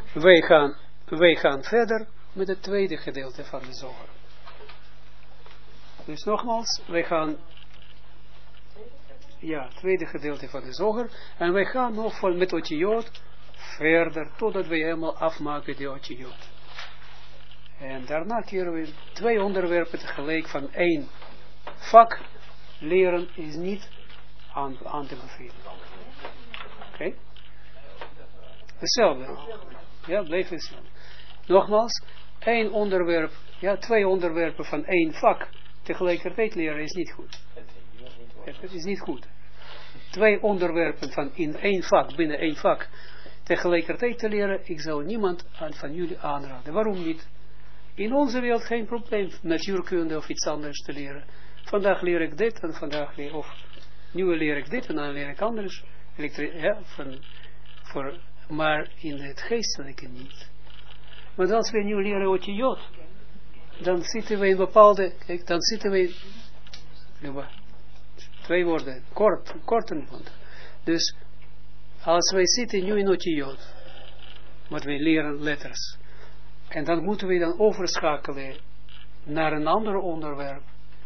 wij gaan verder met het tweede gedeelte van de zoger. Dus nogmaals, wij gaan, het tweede gedeelte van de zoger, en wij gaan nog met Otiyot verder, totdat wij helemaal afmaken die Otiyot. En daarna keren we 2 onderwerpen tegelijk van 1 vak leren is niet aan te bevelen. Oké? Hetzelfde. Ja, blijf hetzelfde. Nogmaals, 1 onderwerp, 2 onderwerpen van 1 vak tegelijkertijd leren is niet goed. Het is niet goed. 2 onderwerpen van in 1 vak, binnen 1 vak, tegelijkertijd te leren, ik zou niemand van jullie aanraden. Waarom niet? In onze wereld geen probleem, natuurkunde of iets anders te leren. Vandaag leer ik dit en vandaag nu leer ik dit en dan leer ik anders. Maar in het geestelijke niet. Want als we nu leren Otiyot, dan zitten we in bepaalde, kijk, dan zitten we, 2 woorden, kort en bond. Dus, als wij zitten nu in Otiyot, wat wij leren letters, en dan moeten we dan overschakelen naar een ander onderwerp,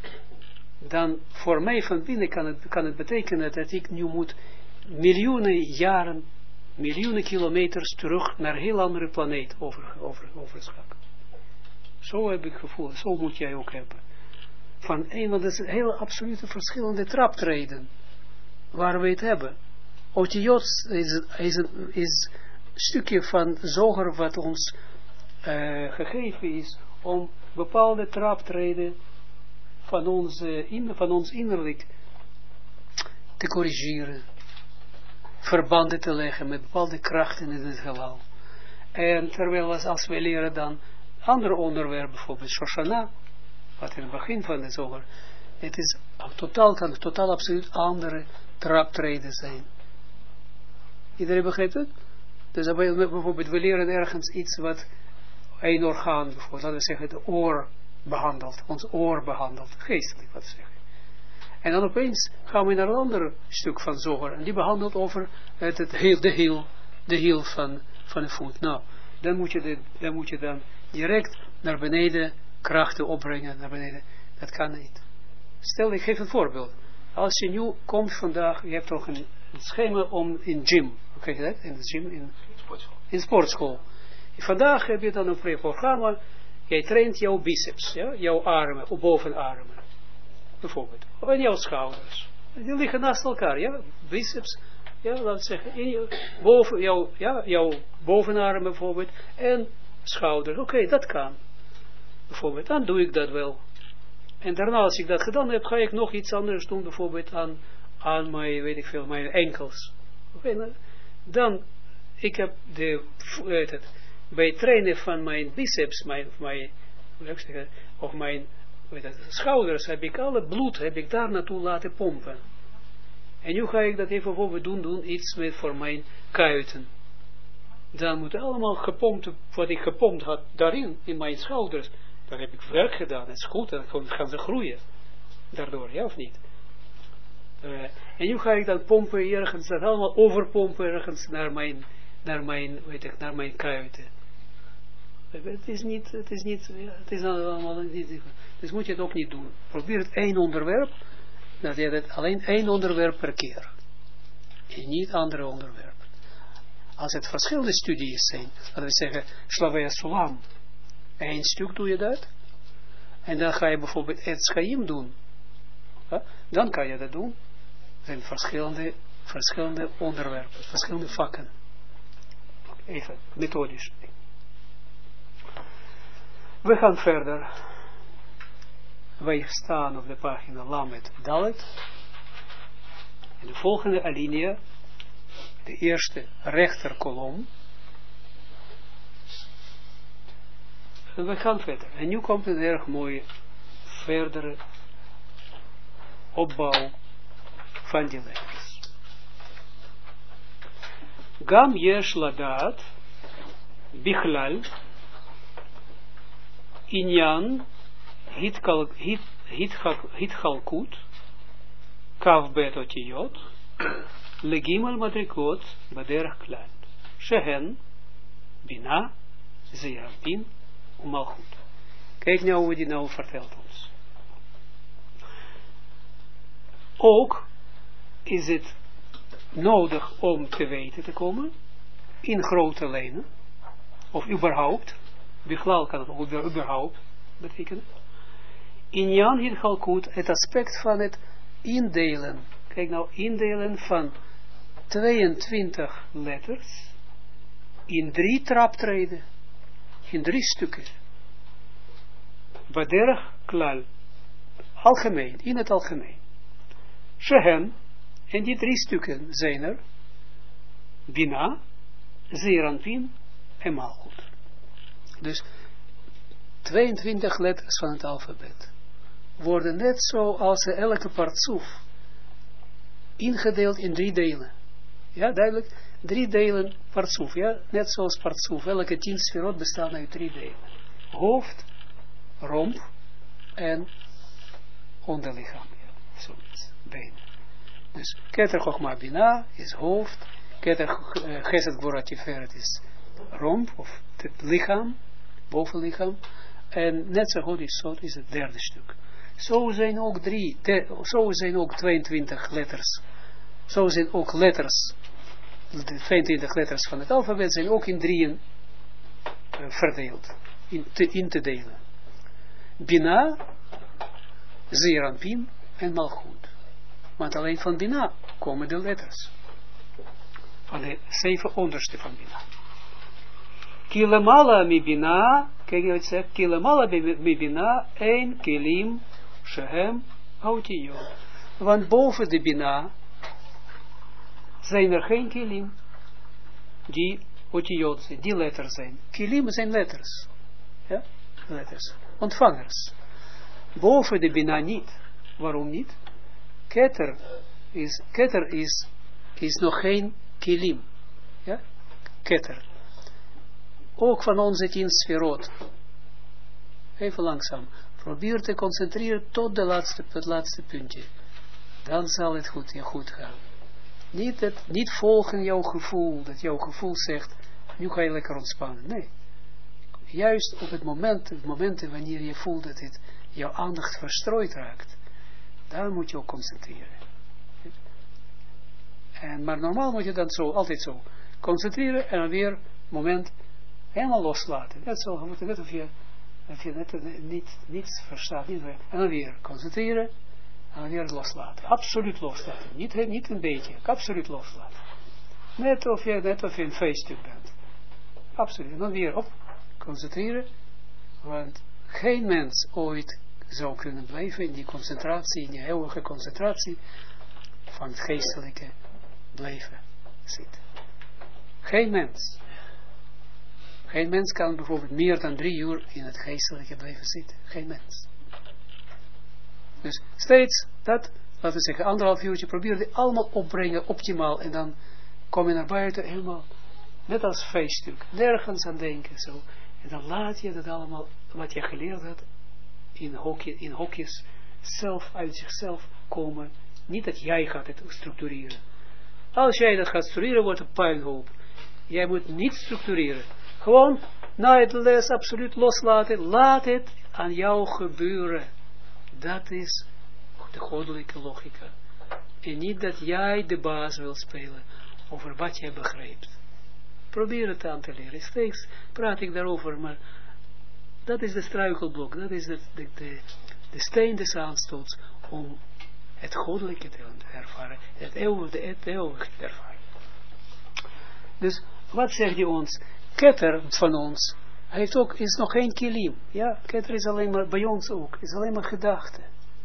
dan voor mij van binnen kan het betekenen dat ik nu moet miljoenen jaren, miljoenen kilometers terug naar een heel andere planeet overschakelen. Zo heb ik gevoel, zo moet jij ook hebben. Want dat is een hele absolute verschillende traptreden waar we het hebben. Otiyot is een stukje van zoger wat ons gegeven is om bepaalde traptreden van ons innerlijk te corrigeren, verbanden te leggen met bepaalde krachten in het heelal. En terwijl als wij leren dan andere onderwerpen, bijvoorbeeld Shoshana, wat in het begin van de zoger, het is kan totaal absoluut andere traptreden zijn. Iedereen begrijpt het? Dus bijvoorbeeld we leren ergens iets wat een orgaan, bijvoorbeeld, laten we zeggen, het oor behandelt, ons oor behandelt, geestelijk wat zeggen. En dan opeens gaan we naar een ander stuk van zoger, en die behandelt over de hiel van de voet. Nou, dan moet je dan direct naar beneden krachten opbrengen, naar beneden. Dat kan niet. Stel, ik geef een voorbeeld. Als je nu komt vandaag, je hebt toch een schema om in gym, kijk je dat? In de gym, in sportschool. Vandaag heb je dan een programma, jij traint jouw biceps, jouw armen, of bovenarmen, bijvoorbeeld. En jouw schouders. Die liggen naast elkaar, biceps, laten we zeggen, jouw bovenarmen bijvoorbeeld, en schouders. Oké, dat kan. Bijvoorbeeld, dan doe ik dat wel. En daarna, als ik dat gedaan heb, ga ik nog iets anders doen, bijvoorbeeld aan mijn, weet ik veel, mijn enkels. Oké, dan, ik heb bij het trainen van mijn biceps, of mijn schouders, heb ik alle bloed, daar naartoe laten pompen. En nu ga ik dat even bijvoorbeeld doen iets voor mijn kuiten. Dan moet allemaal gepompt, wat ik gepompt had, daarin, in mijn schouders, dan heb ik werk gedaan, het is goed, en dan gaan ze groeien. Daardoor, ja of niet? En nu ga ik dan pompen ergens, dat allemaal overpompen ergens naar mijn kuiten. Het is allemaal niet, dus moet je het ook niet doen. Probeer het 1 onderwerp, dat je het alleen 1 onderwerp per keer. En niet andere onderwerpen. Als het verschillende studies zijn, laten we zeggen, Slavia Sulam, 1 stuk doe je dat, en dan ga je bijvoorbeeld het Schaim doen, dan kan je dat doen. Er zijn verschillende onderwerpen, verschillende vakken. Even, methodisch. We gaan verder. Wij staan op de pagina Lamed Dalet. In de volgende alinea, de eerste rechterkolom. En we gaan verder. En nu komt een erg mooie verdere opbouw van die letters. Gam yesh ladat bichlal inyan hitchalkut kav bet otiyot legimal madrikot baderach klal shehen Bina, Zeranpin, Malchut. Kijk nou hoe die nou vertelt ons. Ook is het nodig om te weten te komen, in grote lijnen, of überhaupt, Bichlal kan het ook überhaupt betekenen, in Jan Hilchalkut, het aspect van het indelen, kijk nou, indelen van 22 letters, in 3 traptreden, in 3 stukken, Baderach klal, algemeen, in het algemeen. Shehen, en die 3 stukken zijn er, Bina, Zeranpin en Malchut. Dus 22 letters van het alfabet worden net zo als elke partsuf ingedeeld in 3 delen. Ja, duidelijk, 3 delen partsuf, ja, net zoals partsuf. Elke 10 sferot bestaan uit 3 delen. Hoofd, romp en onderlichaam. Ja, zoiets, benen. Dus Keter Chochma Bina is hoofd, Keter Chesed Gvura Tiferet is romp, of het lichaam, bovenlichaam, en Netzer Hod Yesod is het 3e stuk. Zo zijn ook 22 letters, zo zijn ook letters, de 22 letters van het alfabet zijn ook in 3 verdeeld, in te delen. Bina, Zeranpin en Malchut. Want alleen van Bina komen de letters. Van de 7 onderste van Bina. Kilemala mi Bina, kijk je wat zegt, Kilemala mi Bina, 1 kilim, shehem, autiyot. Want boven de Bina zijn er geen kilim, die autiyot zijn, die letters zijn. Kilim zijn letters. Ja, letters. Ontvangers. Boven de Bina niet. Waarom niet? Keter is nog geen kilim. Ja? Keter. Ook van onze 10 sferot. Even langzaam. Probeer te concentreren tot het laatste puntje. Dan zal het goed gaan. Niet volgen jouw gevoel. Dat jouw gevoel zegt, nu ga je lekker ontspannen. Nee. Juist op het momenten wanneer je voelt dat het jouw aandacht verstrooid raakt. Daar moet je ook concentreren. Maar normaal moet je dan altijd zo concentreren en dan weer moment helemaal loslaten. Net of je niets verstaat. En dan weer concentreren en dan weer loslaten. Absoluut loslaten. Niet een beetje. Absoluut loslaten. Net of je een feeststuk bent. Absoluut. En dan weer op concentreren. Want geen mens ooit zou kunnen blijven in die concentratie, in die eeuwige concentratie van het geestelijke blijven zitten. Geen mens. Geen mens kan bijvoorbeeld meer dan 3 uur in het geestelijke blijven zitten. Geen mens. Dus steeds dat, laten we zeggen, 1,5 uurtje, probeer die allemaal opbrengen, optimaal, en dan kom je naar buiten helemaal, net als feeststuk, nergens aan denken, zo. En dan laat je dat allemaal, wat je geleerd had, in hokjes, zelf, uit zichzelf komen. Niet dat jij gaat het structureren. Als jij dat gaat structureren, wordt het puinhoop. Jij moet niet structureren. Gewoon, na het les, absoluut loslaten. Laat het aan jou gebeuren. Dat is de goddelijke logica. En niet dat jij de baas wil spelen over wat jij begrijpt. Probeer het aan te leren. Steeds praat ik daarover, maar dat is de struikelblok. Dat is de steen des aanstoots om het goddelijke te ervaren. Het eeuwige te ervaren. Dus, wat zegt hij ons? Keter van ons, hij heeft ook, is nog geen kilim. Ja, Keter is alleen maar, bij ons ook, is alleen maar gedachte.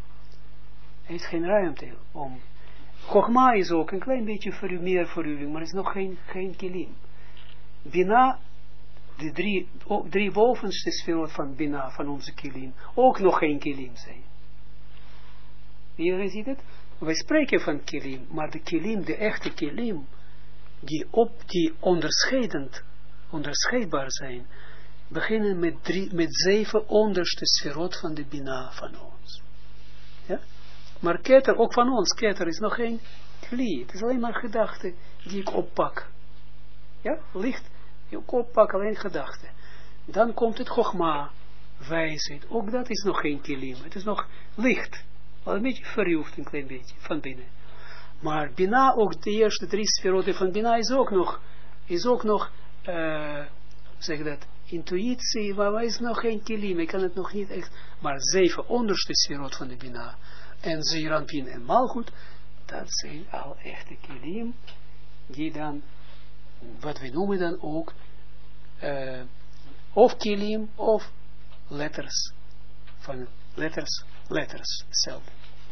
Hij heeft geen ruimte om. Chogma is ook een klein beetje meer verruwing, maar is nog geen kilim. Bina, de drie bovenste sferot van Bina, van onze kilim, ook nog geen kilim zijn. Iedereen ziet het? Wij spreken van kilim, maar de kilim, de echte kilim, die onderscheidbaar zijn, beginnen met 7 onderste sferot van de Bina van ons. Ja? Maar Keter, ook van ons, Keter is nog geen kli. Het is alleen maar gedachte die ik oppak. Ja, licht, Je kop pak alleen gedachten. Dan komt het chogma, wijsheid. Ook dat is nog geen kilim. Het is nog licht. Al een beetje verjuwd, een klein beetje, van binnen. Maar Bina, ook de eerste 3 sferoten van Bina, is ook nog zeg dat, intuïtie, maar is nog geen kilim. Ik kan het nog niet echt, maar 7 onderste sferot van de Bina, en Zeranpin en Malchut, dat zijn al echte kilim, die dan, wat we noemen dan ook, of kilim, of letters, van letters, hetzelfde.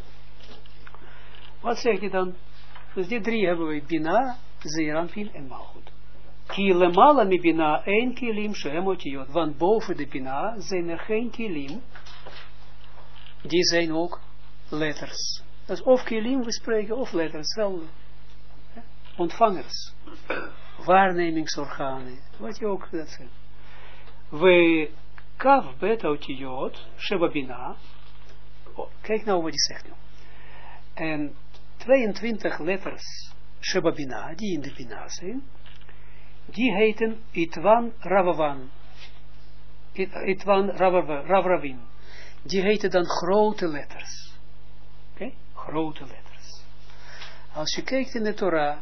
Wat zeg je dan? Dus die 3 hebben we, Bina, Zeranpin en Malchut. Ki lemala mi Bina, 1 kilim, shehem otiyot, want boven de Bina zijn er geen kilim, die zijn ook letters. Dat is of kilim, we spreken, of letters, wel, ontvangers, waarnemingsorganen, wat je ook dat zegt. We kaf bet otiyot, sheba Bina, kijk nou wat hij zegt nu. En 22 letters, sheba Bina, die in de Bina zijn, die heten Itwan Ravavan. Itwan Ravravin. Die heten dan grote letters. Oké? Grote letters. Als je kijkt in de Torah,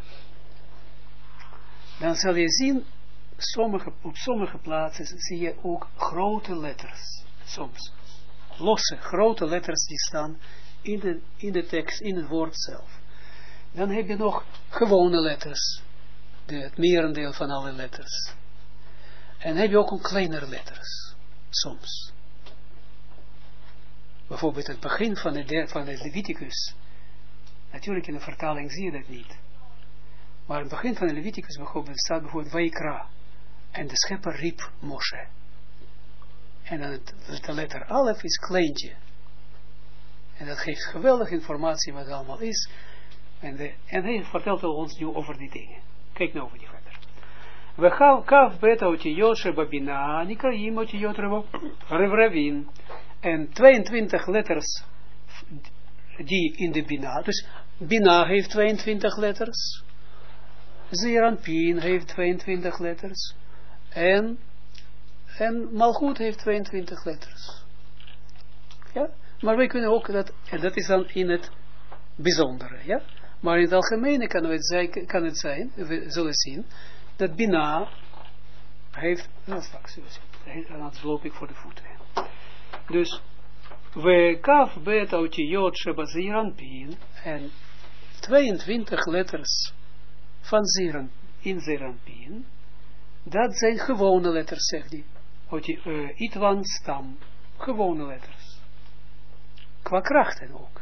dan zal je zien, op sommige plaatsen zie je ook grote letters. Soms. Losse, grote letters die staan in de tekst, in het woord zelf. Dan heb je nog gewone letters. Het merendeel van alle letters. En heb je ook een kleinere letters. Soms. Bijvoorbeeld het begin van de Leviticus. Natuurlijk in de vertaling zie je dat niet. Maar het begin van de Leviticus bijvoorbeeld staat bijvoorbeeld Vaikra. En de schepper riep Moshe. En dan de letter Alef is kleintje. En dat geeft geweldige informatie wat het allemaal is. En hij vertelt ons nu over die dingen. Kijk nou over die verder. We gaan kaf beta otiyot sheba Bina, nikraim otiyot revravin. En 22 letters die in de Bina. Dus Bina heeft 22 letters. Zeranpin heeft 22 letters. En Malchut heeft 22 letters. Ja? Maar wij kunnen ook dat, en dat is dan in het bijzondere, ja. Maar in het algemene kan het zijn, we zullen zien, dat Bina heeft, nou straks zullen we zien, en dan loop ik voor de voeten. Dus, we kaf bet otiyot sheba Zeranpin, en 22 letters van in Zeranpin, dat zijn gewone letters, zegt hij. Itwan stam, gewone letters. Qua krachten ook.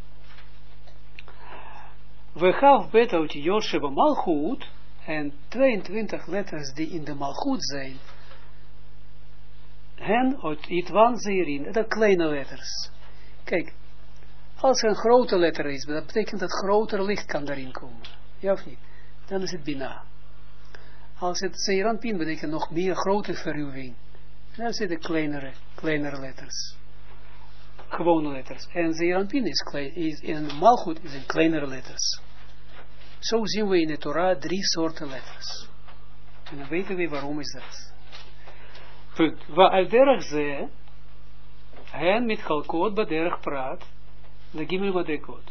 We gaan bet otiyot sheba Malchut, en 22 letters die in de Malchut zijn, hen Itwan Zerin, dat kleine letters. Kijk, als er een grote letter is, dat betekent dat groter licht kan daarin komen. Ja of niet? Dan is het Bina. Als het Zeranpin betekent nog meer grote verruwing. Dan zitten kleinere letters. Gewone letters. En Zeranpin is in Malchut is een kleinere letters. Zo zien we in de Torah 3 soorten letters. En dan weten we waarom is dat. Punt. Wa al derech ze, hen met chalkot baderech praat, de gimel badekot.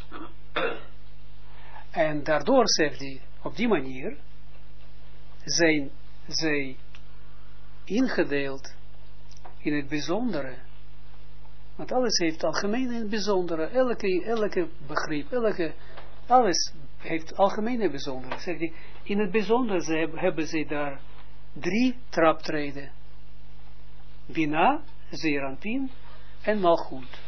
En daardoor zegt hij, op die manier, zijn zij ingedeeld in het bijzondere. Want alles heeft algemeen in het bijzondere. Elke begrip, alles heeft algemeen en bijzondere. Zegt hij, in het bijzondere hebben ze daar 3 traptreden. Bina, Zeranpin en Malchut.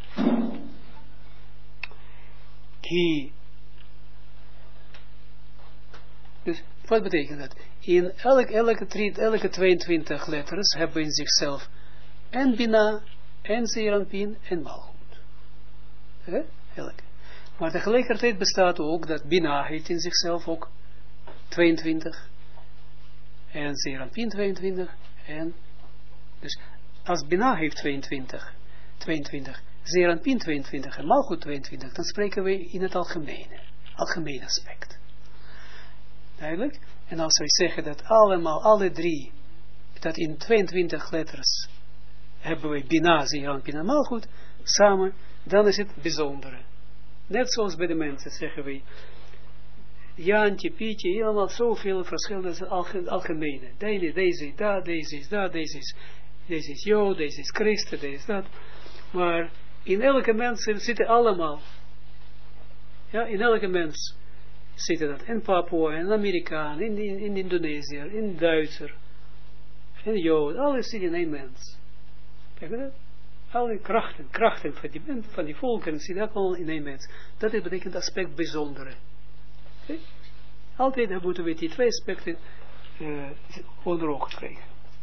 Dus wat betekent dat? In elke 22 letters hebben in zichzelf en Bina, en Zeranpin en Malchut. Elke. Maar tegelijkertijd bestaat ook dat Bina heeft in zichzelf ook 22 en Zeranpin 22 en dus als Bina heeft 22 Zeranpin 22 en Malchut 22, dan spreken we in het algemene aspect. Duidelijk? En als wij zeggen dat allemaal, alle drie, dat in 22 letters hebben wij Bina, Zeeran, Bina, Malchut, samen, dan is het bijzondere. Net zoals bij de mensen zeggen wij, Jantje, Pietje, helemaal zoveel verschillende algemene. Deze is dat, deze is dat, deze is Jood, deze is Christen, deze is dat. Maar in elke mens zitten allemaal. Ja, in elke mens zitten dat. In Papua, in Amerikaan, in Indonesiër, in Duitser, in Jood, alles zit in één mens. Kijk je dat? Alle krachten van die volken zitten allemaal in één mens. Dat betekent aspect bijzondere. Okay? Altijd moeten we die twee aspecten onder ogen krijgen.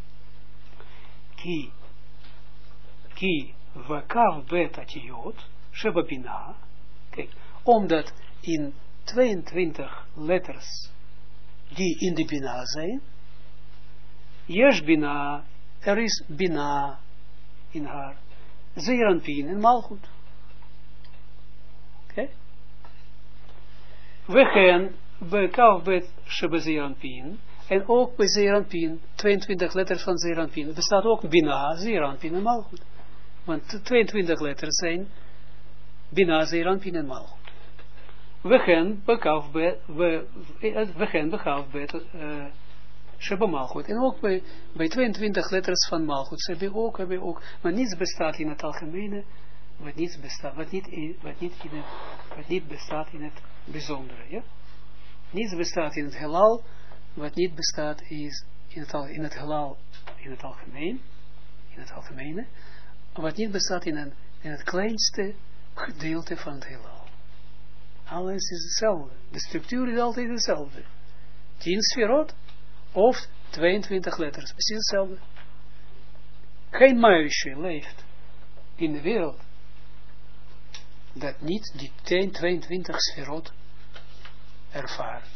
Ki vakav bet atiyot sheba bina. Kijk, omdat in 22 letters die in de bina zijn, yesh bina, er is bina in haar, Zeeranpien en Malchut. Oké? We gaan bij Kavbet Sheba Zeeranpien, en ook bij Zeeranpien, 22 letters van Zeeranpien, bestaat ook Bina, Zeeranpien en Malchut. Want 22 letters zijn Bina, Zeeranpien en Malchut. We gaan bij Kavbet Sheba Malchut. En ook bij 22 letters van Malchut hebben we ook, maar niets bestaat in het algemene, wat niet bestaat in het bijzondere. Ja? Niets bestaat in het heelal, wat niet bestaat is in het heelal, in het algemene, wat niet bestaat in het kleinste gedeelte van het heelal. Alles is hetzelfde. De structuur is altijd hetzelfde. 10 sferot of 22 letters, precies hetzelfde. Geen muisje leeft in de wereld dat niet die 22 sferot ervaart.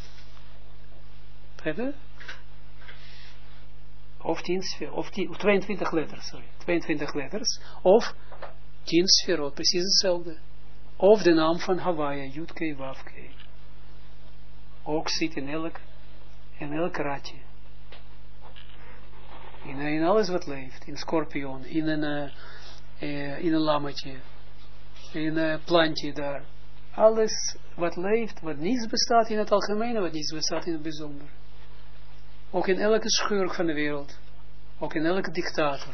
Of 22 letters, sorry. 22 letters, of 10 sferot, precies hetzelfde. Of de naam van Hawaii, Jutke, Wafke. Ook zit in elk ratje. In alles wat leeft. In scorpion, in een lammetje, in een plantje daar. Alles wat leeft, wat niets bestaat in het algemene, wat niets bestaat in het bijzonder. Ook in elke schurk van de wereld. Ook in elke dictator.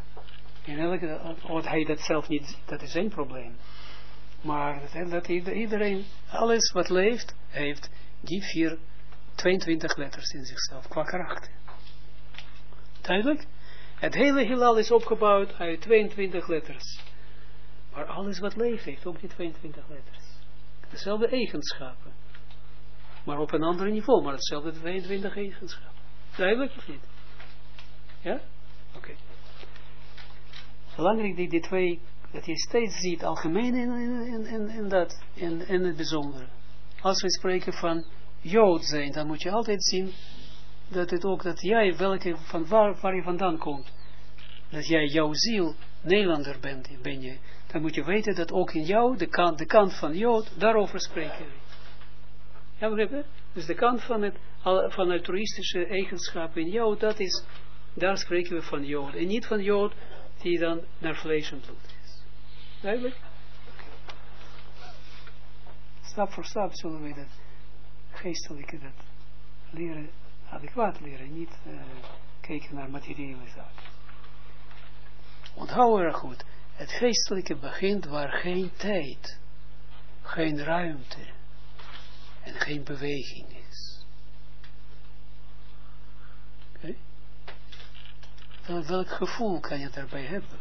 Want hij dat zelf niet, dat is zijn probleem. Maar dat iedereen, alles wat leeft, heeft die 22 letters in zichzelf, qua karakter. Duidelijk? Het hele heelal is opgebouwd uit 22 letters. Maar alles wat leeft heeft ook die 22 letters. Dezelfde eigenschappen. Maar op een ander niveau, maar hetzelfde 22 eigenschappen. Duidelijk of niet? Ja? Oké. Belangrijk dat die twee, dat je steeds ziet, algemeen en het bijzondere. Als we spreken van Jood zijn, dan moet je altijd zien dat het ook, dat jij, van waar je vandaan komt, dat jij jouw ziel Nederlander ben je, dan moet je weten dat ook in jou, de kant van Jood, daarover spreken we. Ja, begrijp je? Dus de kant van altruïstische eigenschappen in jou, daar spreken we van Jood. En niet van Jood die dan naar vlees en bloed is. Duidelijk? Stap voor stap zullen we dat geestelijke dat leren, adequaat leren, niet kijken naar materiële zaken. Onthoud er goed, het geestelijke begint waar geen tijd, geen ruimte en geen beweging is. Oké? Welk gevoel kan je daarbij hebben?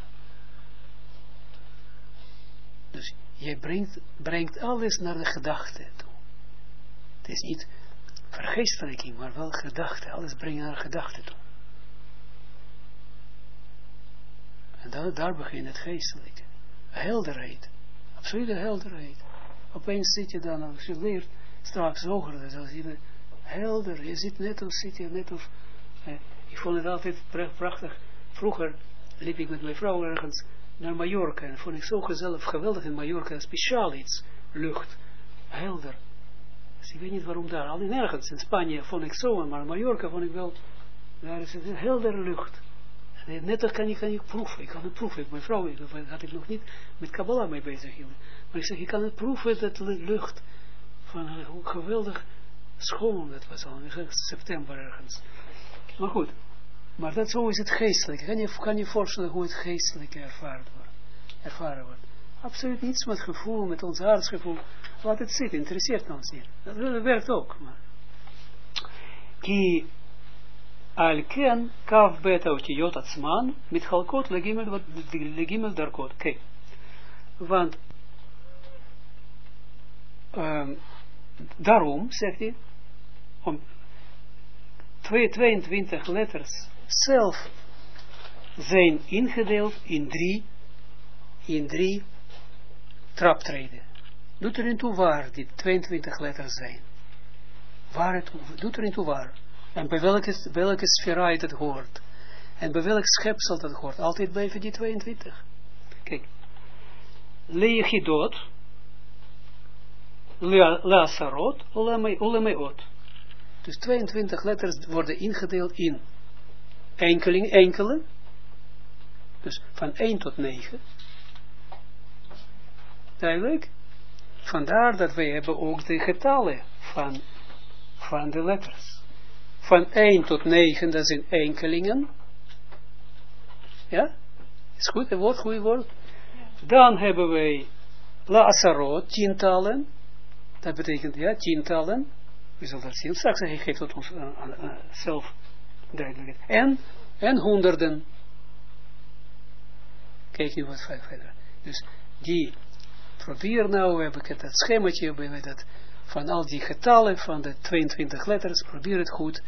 Dus jij brengt alles naar de gedachte toe. Het is niet vergeestelijking, maar wel gedachte. Alles brengt naar gedachte toe. En daar begint het geestelijke. Helderheid. Absolute helderheid. Opeens zit je dan, als je leert, straks hoger, dan zie je helder. Je zit net of ik vond het altijd prachtig. Vroeger liep ik met mijn vrouw ergens naar Mallorca. En vond ik zo gezellig, geweldig in Mallorca. Speciaal iets. Lucht. Helder. Dus ik weet niet waarom daar, al nergens. In Spanje vond ik zo, maar in Mallorca vond ik wel, daar is het een heldere lucht. En net dat kan ik proeven. Ik kan het proeven. Mijn vrouw had ik nog niet met Kabbalah mee bezig hield. Maar ik zeg, je kan het proeven, dat lucht. Van hoe geweldig schoon dat was al. In september ergens. Maar goed. Maar dat zo is het geestelijk. Kan je voorstellen hoe het geestelijk ervaren wordt. Absoluut niets met gevoel, met ons hartsgevoel. Laat het zitten, interesseert ons niet. Dat werkt ook. Maar. Ki al-ken kaf beta otiyot atzman met halkot legimel darkot. Kijk. Want daarom, zegt hij, om 22 letters zelf zijn ingedeeld in drie traptreden. Doet er niet toe waar die 22 letters zijn. Doet er niet toe waar. En bij welke sfera het hoort. En bij welk schepsel dat hoort. Altijd blijven die 22. Kijk. Leechidot. Leasarot. Olemeot. Dus 22 letters worden ingedeeld in enkele. Dus van 1 tot 9. Duidelijk. Vandaar dat wij hebben ook de getallen van de letters. Van 1 tot 9, dat zijn enkelingen. Ja? Is goed, een woord, goede woord. Dan hebben wij La'asarot, tientallen. Dat betekent, ja, tientallen. We zullen dat zien. Straks geeft het ons zelf duidelijkheid. En honderden. Kijk nu wat verder. Dus die, probeer nou, heb ik dat schemaatje, dat van al die getallen, van de 22 letters, probeer het goed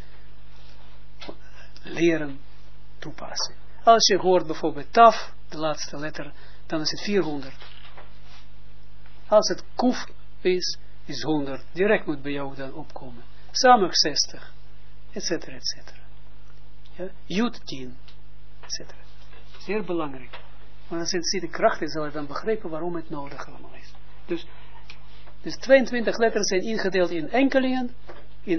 leren toepassen. Als je hoort bijvoorbeeld taf, de laatste letter, dan is het 400. Als het kuf is 100. Direct moet bij jou dan opkomen. Samig 60, etcetera, etcetera. Ja? Jut 10, etcetera. Zeer belangrijk. Maar als je de kracht is, zal je dan begrijpen waarom het nodig allemaal is. Dus 22 letters zijn ingedeeld in enkelingen, in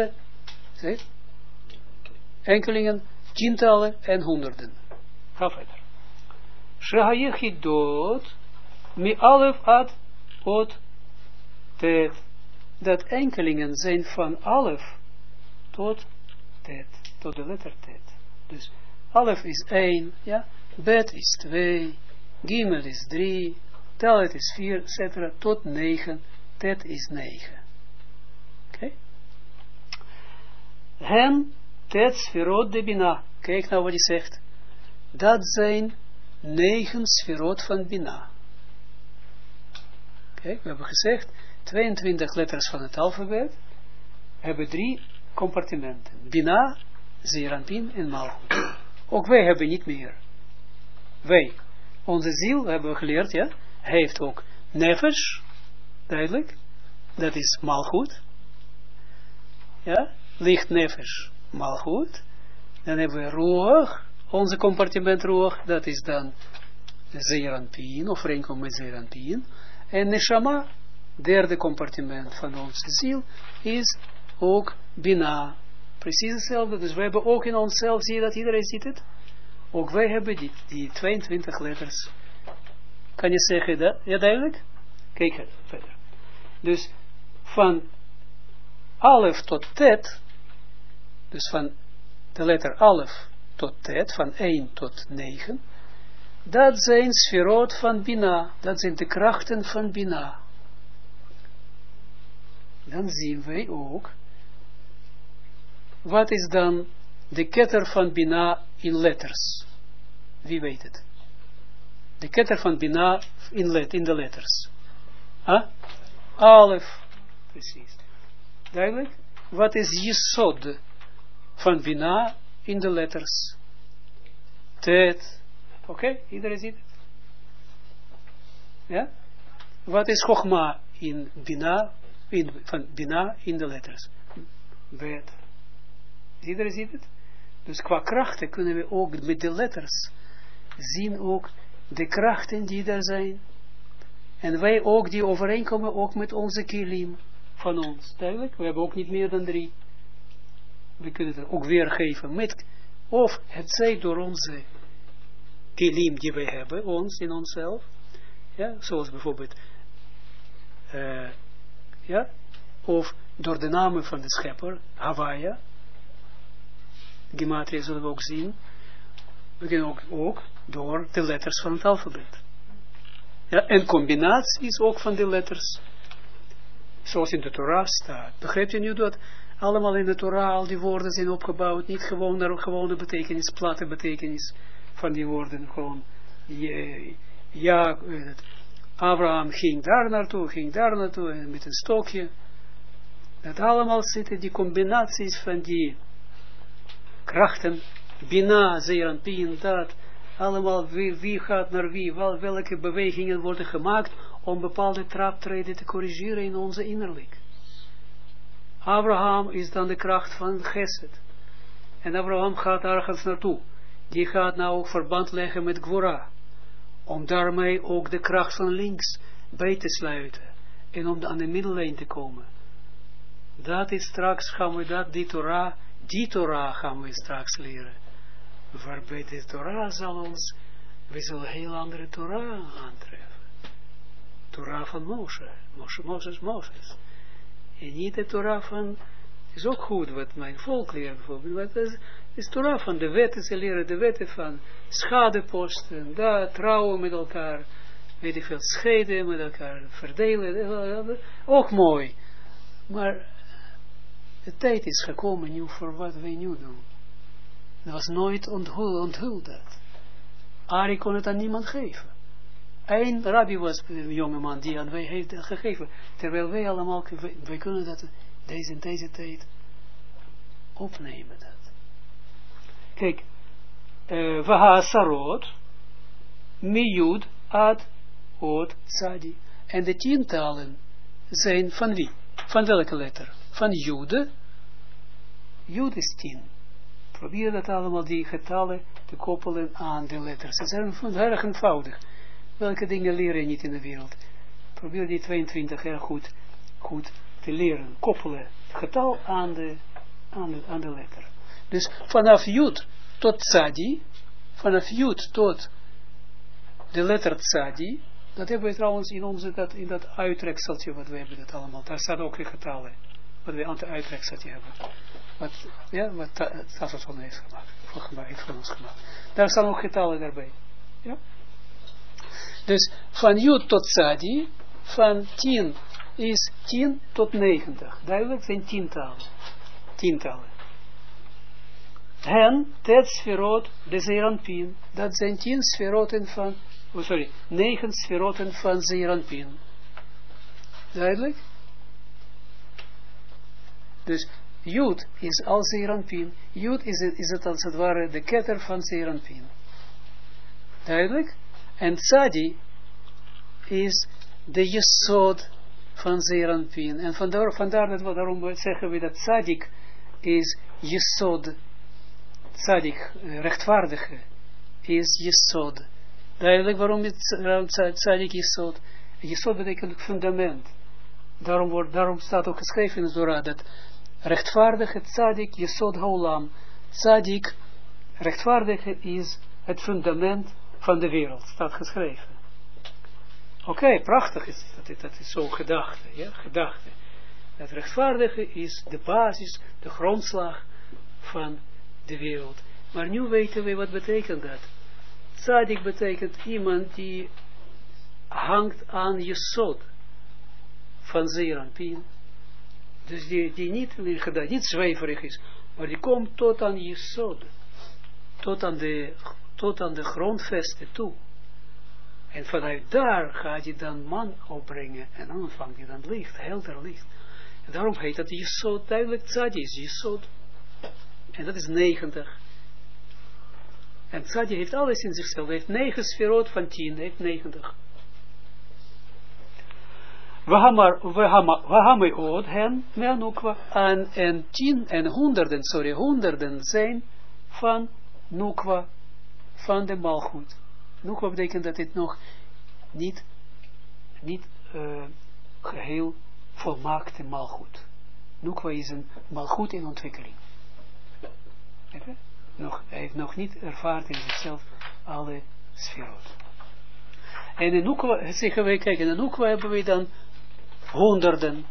enkelingen, tientallen en honderden. Ga verder. Shehayechidot mi alef ad ot tet. Dat enkelingen zijn van alef tot tet, tot de letter tet. Dus alef is 1, ja, bet is 2, gimel is 3, talet is 4, etc. tot 9, tet is 9. Oké? Hem tet sferot de bina. Kijk nou wat hij zegt. Dat zijn 9 sferot van bina. Kijk, we hebben gezegd, 22 letters van het alfabet hebben 3 compartimenten. Bina, Zeranpin en Malchut. Ook wij hebben niet meer. Wij, onze ziel, hebben we geleerd, ja, heeft ook nefesh, duidelijk, dat is Malchut. Ja, licht nefesh, Malchut. Dan hebben we Ruach, onze compartiment Ruach, dat is dan Zeranpin, of overeenkomt met Zeranpin. En Neshama, derde compartiment van onze ziel, is ook Bina. Precies hetzelfde. Dus we hebben ook in onszelf, zie je dat, iedereen ziet het? Ook wij hebben die 22 letters. Kan je zeggen dat? Ja, duidelijk? Kijk verder. Dus van Alef tot Tet, dus van de letter Alef tot Tet, van 1 tot 9, dat zijn sferot van Bina. Dat zijn de krachten van Bina. Dan zien wij ook, wat is dan de ketter van Bina in letters? Wie weet het? De ketter van Bina in de letters. Huh? Alef. Precies. Duidelijk? Wat is Yesod van Bina in de letters? Tet. Oké, iedereen ziet het? Ja? Wat is Chochma in Bina, van Bina in de letters? Bet. Iedereen ziet het? Dus qua krachten kunnen we ook met de letters zien ook de krachten die er zijn. En wij ook die overeenkomen ook met onze kilim van ons. Duidelijk? We hebben ook niet meer dan 3. We kunnen het ook weergeven met, of het zij door onze kilim die wij hebben, ons, in onszelf. Ja, zoals bijvoorbeeld, ja, of door de namen van de schepper, Hawaii, Gematria zullen we ook zien. We kunnen ook door de letters van het alfabet. Ja, en combinaties ook van de letters, zoals in de Torah staat. Begrijpt je nu dat allemaal in de Torah al die woorden zijn opgebouwd, niet gewoon naar gewone betekenis, platte betekenis van die woorden, gewoon, ja, Abraham ging daar naartoe, en met een stokje. Dat allemaal zitten die combinaties van die krachten, Bina, Zeeranpien, dat, allemaal wie gaat naar wie, welke bewegingen worden gemaakt om bepaalde traptreden te corrigeren in onze innerlijk. Abraham is dan de kracht van Gesed. En Abraham gaat ergens naartoe. Die gaat nou ook verband leggen met Gvora. Om daarmee ook de kracht van links bij te sluiten. En om aan de middellijn te komen. Dat is straks, gaan we dat, die Torah gaan we straks leren. Waarbij de Torah zal ons, we zullen een heel andere Torah aantreffen. Torah van Moses. En niet de Torah van, is ook goed wat mijn volk leert bijvoorbeeld, maar het is Torah van de wetten, ze leren de wetten van schadeposten, trouwen met elkaar, weet ik veel, scheiden met elkaar, verdelen, ook mooi. Maar de tijd is gekomen nu voor wat wij nu doen. Dat was nooit onthuld dat. Ari kon het aan niemand geven. Eén rabbi was een jongeman die aan wij heeft dat gegeven. Terwijl wij allemaal, wij kunnen dat deze tijd opnemen. Dat. Kijk, Vaha Sarot, Miyud, Ad, Od, Sadi. En de 10-talen zijn van wie? Van welke letter? Van Jude. Jude is 10. Probeer dat allemaal, die getallen, te koppelen aan de letters. Het is erg eenvoudig. Welke dingen leer je niet in de wereld? Probeer die 22 erg goed te leren. Koppelen het getal aan de letter. Dus vanaf Jud tot Tzadi, vanaf Jud tot de letter Tzadi, dat hebben we trouwens in dat uittrekseltje, wat we hebben dat allemaal. Daar staat ook de getallen, wat we aan het uittrekseltje hebben. Wat Tassos van heeft gemaakt, Daar staan ook getallen daarbij. Ja? Dus van Jud tot Tzadi, van 10 is 10 tot 90. Duidelijk zijn 10-talen. En tet sferot de Zeeranpien. Dat zijn 9 sferoten van Zeeranpien. Duidelijk? Dus Jud is al Zeeranpien. Jud is het als het ware de ketter van Zeeranpien. Duidelijk? En Tzadi is de Yesod van Zeeranpien. En vandaar dat daarom zeggen we dat Tzadik is Yesod. Tzadik, rechtvaardige, is Yesod. Duidelijk waarom Tzadik Yesod. Yesod betekent fundament. Daarom staat ook geschreven in de Torah dat rechtvaardige Tzadik Yesod Haolam. Tzadik, rechtvaardige, is het fundament van de wereld, staat geschreven. Oké, prachtig is dat is zo gedachte, ja, gedachte. Dat rechtvaardige is de basis, de grondslag van de wereld. Maar nu weten we wat betekent dat. Tzadik betekent iemand die hangt aan Yesod van Zeeranpien. Dus die niet zweverig is, maar die komt tot aan Yesod, tot aan de grondvesten toe. En vanuit daar gaat hij dan man opbrengen. En dan ontvangt hij dan licht, helder licht. En daarom heet dat Yesod, duidelijk Tzadi is Yesod. En dat is 90. En Tzadi heeft alles in zichzelf. Hij heeft 9 sferot van 10, hij heeft 90. Wahamai od hen, meanukwa, en 10 en honderden zijn van Nukwa, van de Malchut. Nukwa betekent dat het nog niet geheel volmaakte malgoed. Nukwa is een malgoed in ontwikkeling. Hij heeft nog niet ervaard in zichzelf alle sferot. En in Nukwa, zeggen wij, kijk, in Nukwa hebben we dan honderden.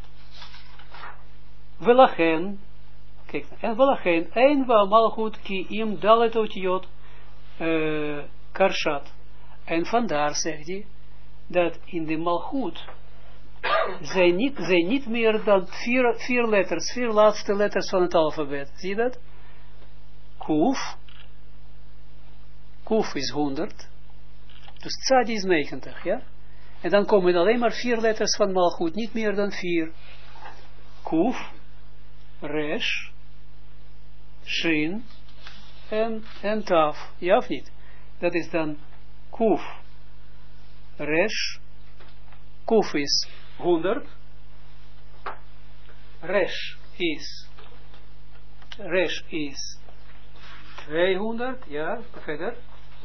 Velachen, kijk, en velachen, een wa malgoed ki im dalet otiyot karshat. En vandaar zegt hij, dat in de malgoed zijn niet meer dan vier letters, vier laatste letters van het alfabet. Zie je dat? Kuf. Kuf is 100. Dus tzadi is 90, ja? En dan komen alleen maar 4 letters van malgoed, niet meer dan 4. Kuf, resh, shin en taf. Ja of niet? Dat is dan kuf, resh, kuf is 100, resh is 200, ja, verder.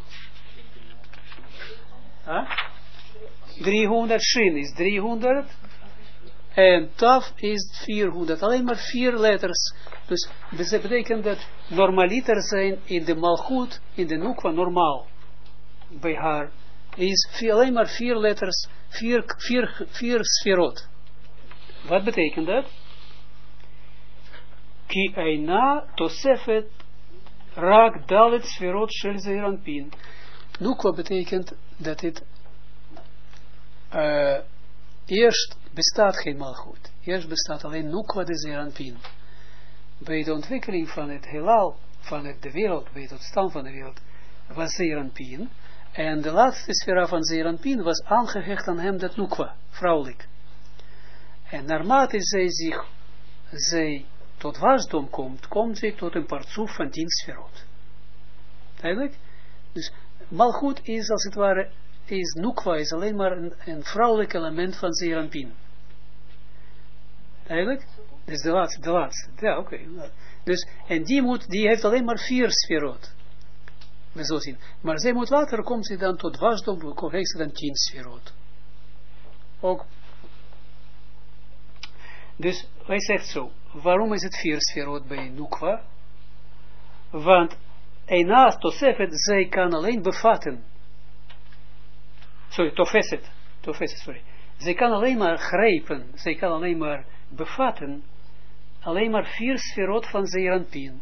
300, shin is 300 en taf is 400. Alleen maar 4 letters. Dus dat betekent dat normaliter zijn in de malgoed, in de nukwa, normaal bij haar, is alleen maar 4 letters, 4 sferot. Wat betekent dat? Ki eina tosefet rak dalet sferot shel zeiranpin. Nukwa betekent dat het eerst bestaat geen malgoed. Eerst bestaat alleen nukwa de zeiranpin. Bij de ontwikkeling van het heelal, van de wereld, bij het ontstaan van de wereld, was zeiranpin. En de laatste sfera van zeiranpin was aangehecht aan hem dat nukwa, vrouwelijk. En naarmate zij tot wasdom komt zij tot een partsoef van 10 sferot. Duidelijk? Dus malgoed is als het ware, nukwa is alleen maar een vrouwelijk element van zeiranpin. Duidelijk? Dus de laatste. Ja, oké. Dus, en die heeft alleen maar 4 sferot. We zullen zien. Maar zij moet later, komt ze dan tot wasdom, heeft ze dan 10 sferot. Ook. Dus, hij zegt zo, waarom is het 4 sferot bij nukwa? Want eina tosefet, zij kan alleen bevatten. Tofeset, sorry. Zij kan alleen maar grijpen, zij kan alleen maar bevatten, alleen maar 4 sferot van zeiranpin.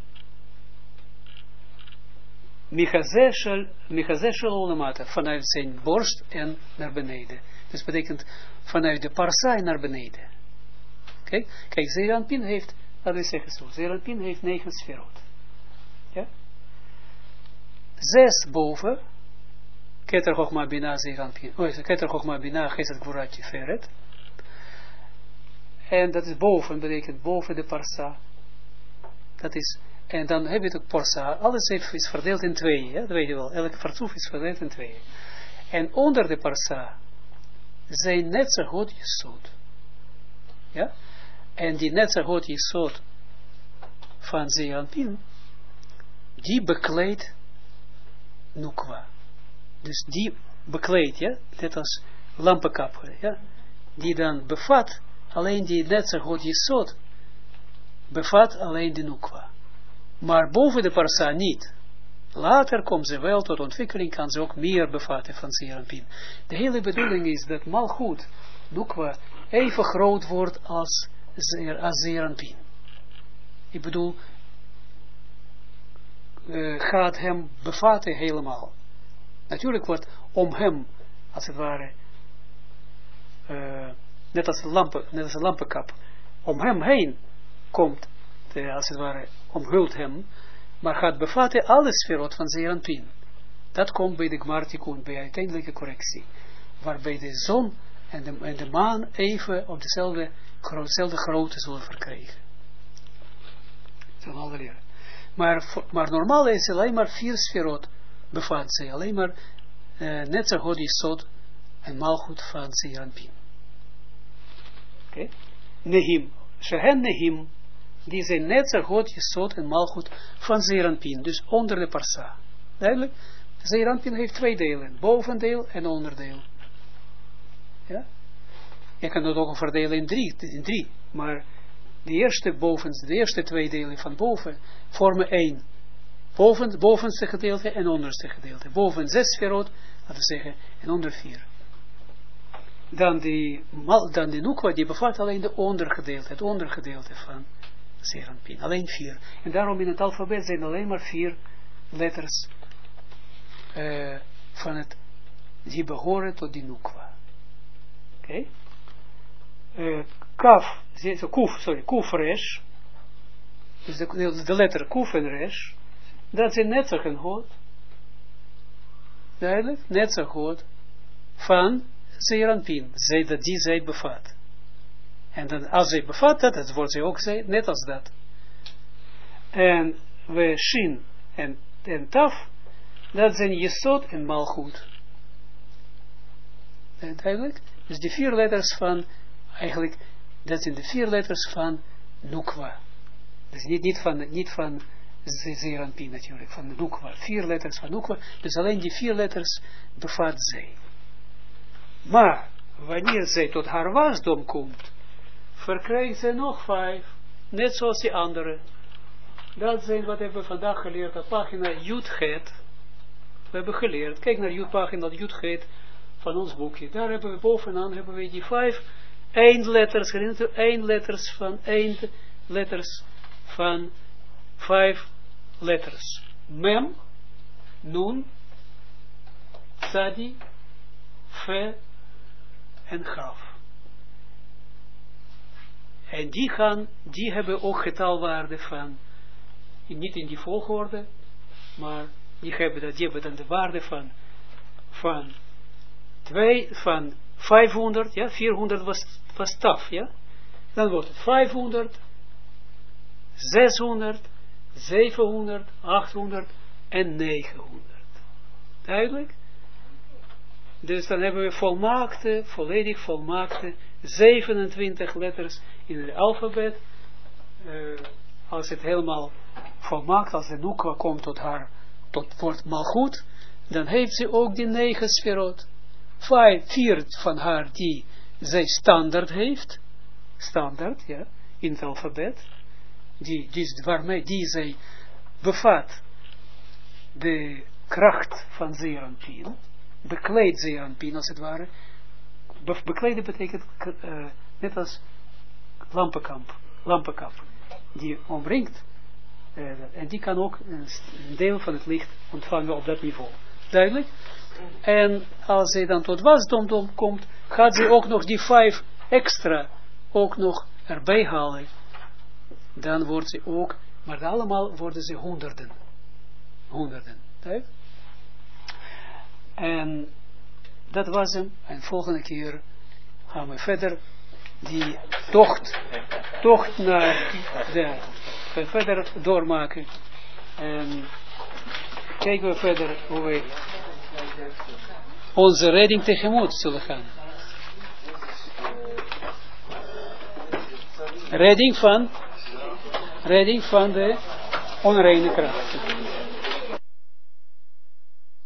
Michazeshel olamata, vanuit zijn borst en naar beneden. Dus betekent vanuit de parsa naar beneden. Kijk, zeiranpin heeft, laten we zeggen zo, zeiranpin heeft 9 sferot. Ja? 6 boven, Keter Chochma Bina zeiranpin, Keter Chochma Bina Chesed Gvura Tiferet. En dat is boven, betekent boven de parsa. Dat is, en dan heb je het ook parsa. Alles is verdeeld in 2, dat weet je wel. Elke partsoef is verdeeld in 2. En onder de parsa zijn Netzachot Yesod. Ja? En die Netzachot Yesod van zeiranpin, die bekleedt nukwa. Dus die bekleedt, ja, net als lampenkap, ja, die dan bevat alleen die Netzachot Yesod, bevat alleen de nukwa. Maar boven de parsa niet. Later komt ze wel tot ontwikkeling, kan ze ook meer bevatten van zeiranpin. De hele bedoeling is dat malgoed, nukwa, even groot wordt als zeiranpin. Ik bedoel, gaat hem bevatten helemaal. Natuurlijk wordt om hem, als het ware, net als een lampenkap, om hem heen komt, als het ware, omhult hem, maar gaat bevatten alle sferot van zeiranpin. Dat komt bij de Gmartikun, bij uiteindelijke correctie, waarbij de zon en de maan even op dezelfde grootte zullen verkrijgen. Dat zullen we al leren. Maar normaal is alleen maar 4 sferot bevat zij, alleen maar Netzachot Yesod en malgoed van zeiranpin. Oké? Nehim. Shehen Nehim. Die zijn Netzachot Yesod en malgoed van zeiranpin. Dus onder de parsa. Duidelijk? Zeiranpin heeft 2 delen. Bovendeel en onderdeel. Ja? Je kan het ook verdelen in drie. Maar de eerste twee delen van boven vormen één. Bovenste gedeelte en onderste gedeelte. Boven 6 sferot, laten we zeggen, en onder 4. Dan die Nukwa, die bevat alleen het ondergedeelte van Zeranpin. Alleen 4. En daarom in het alfabet zijn alleen maar 4 letters die behoren tot die Nukwa. Oké? Kuf resh, dus de letter Kuf en resh, dat zijn netzach en hod. Duidelijk? Netzach hod van Zeranpin, die zij bevat. En dan, als zij bevat dat wordt zij ook net als dat. En we Shin en Taf, dat zijn Jesod en Malchut. Duidelijk? Dus die 4 letters van, eigenlijk, dat zijn de 4 letters van Nukwa. Dus niet van Zeranpin natuurlijk, van Nukwa. 4 letters van Nukwa, dus alleen die 4 letters bevat zij. Maar, wanneer zij tot haar wasdom komt, verkrijgt zij nog 5, net zoals die andere. Dat zijn wat hebben we vandaag geleerd op pagina Yud-Het. We hebben geleerd, kijk naar pagina Yud-Het van ons boekje. Daar hebben we bovenaan die 5 eindletters, eindletters van 5 letters. Mem, Nun, Tzadi, Fe en Gaf. En die hebben ook getalwaarde van, niet in die volgorde, maar die hebben dan de waarde van 500, ja, 400 was taf, ja. Dan wordt het 500, 600, 700, 800 en 900. Duidelijk? Dus dan hebben we volledig volmaakte 27 letters in het alfabet. Als het helemaal volmaakt, als de Nukwa komt tot wordt Malchut, dan heeft ze ook die 9 sferot. 4 van haar die zij standaard heeft, ja, in het alfabet, waarmee die zij bevat de kracht van Zeranpin, bekleedt Zeranpin als het ware. Bekleden betekent net als lampenkap, die omringt, en die kan ook een deel van het licht ontvangen op dat niveau. Duidelijk? En als zij dan tot wasdom komt, gaat ze ook nog die 5 extra ook nog erbij halen. Dan wordt ze ook, maar allemaal worden ze honderden. En dat was hem. En volgende keer gaan we verder die tocht naar verder doormaken. En kijken we verder hoe we onze redding tegemoet zullen gaan. Redding van de onreine krachten.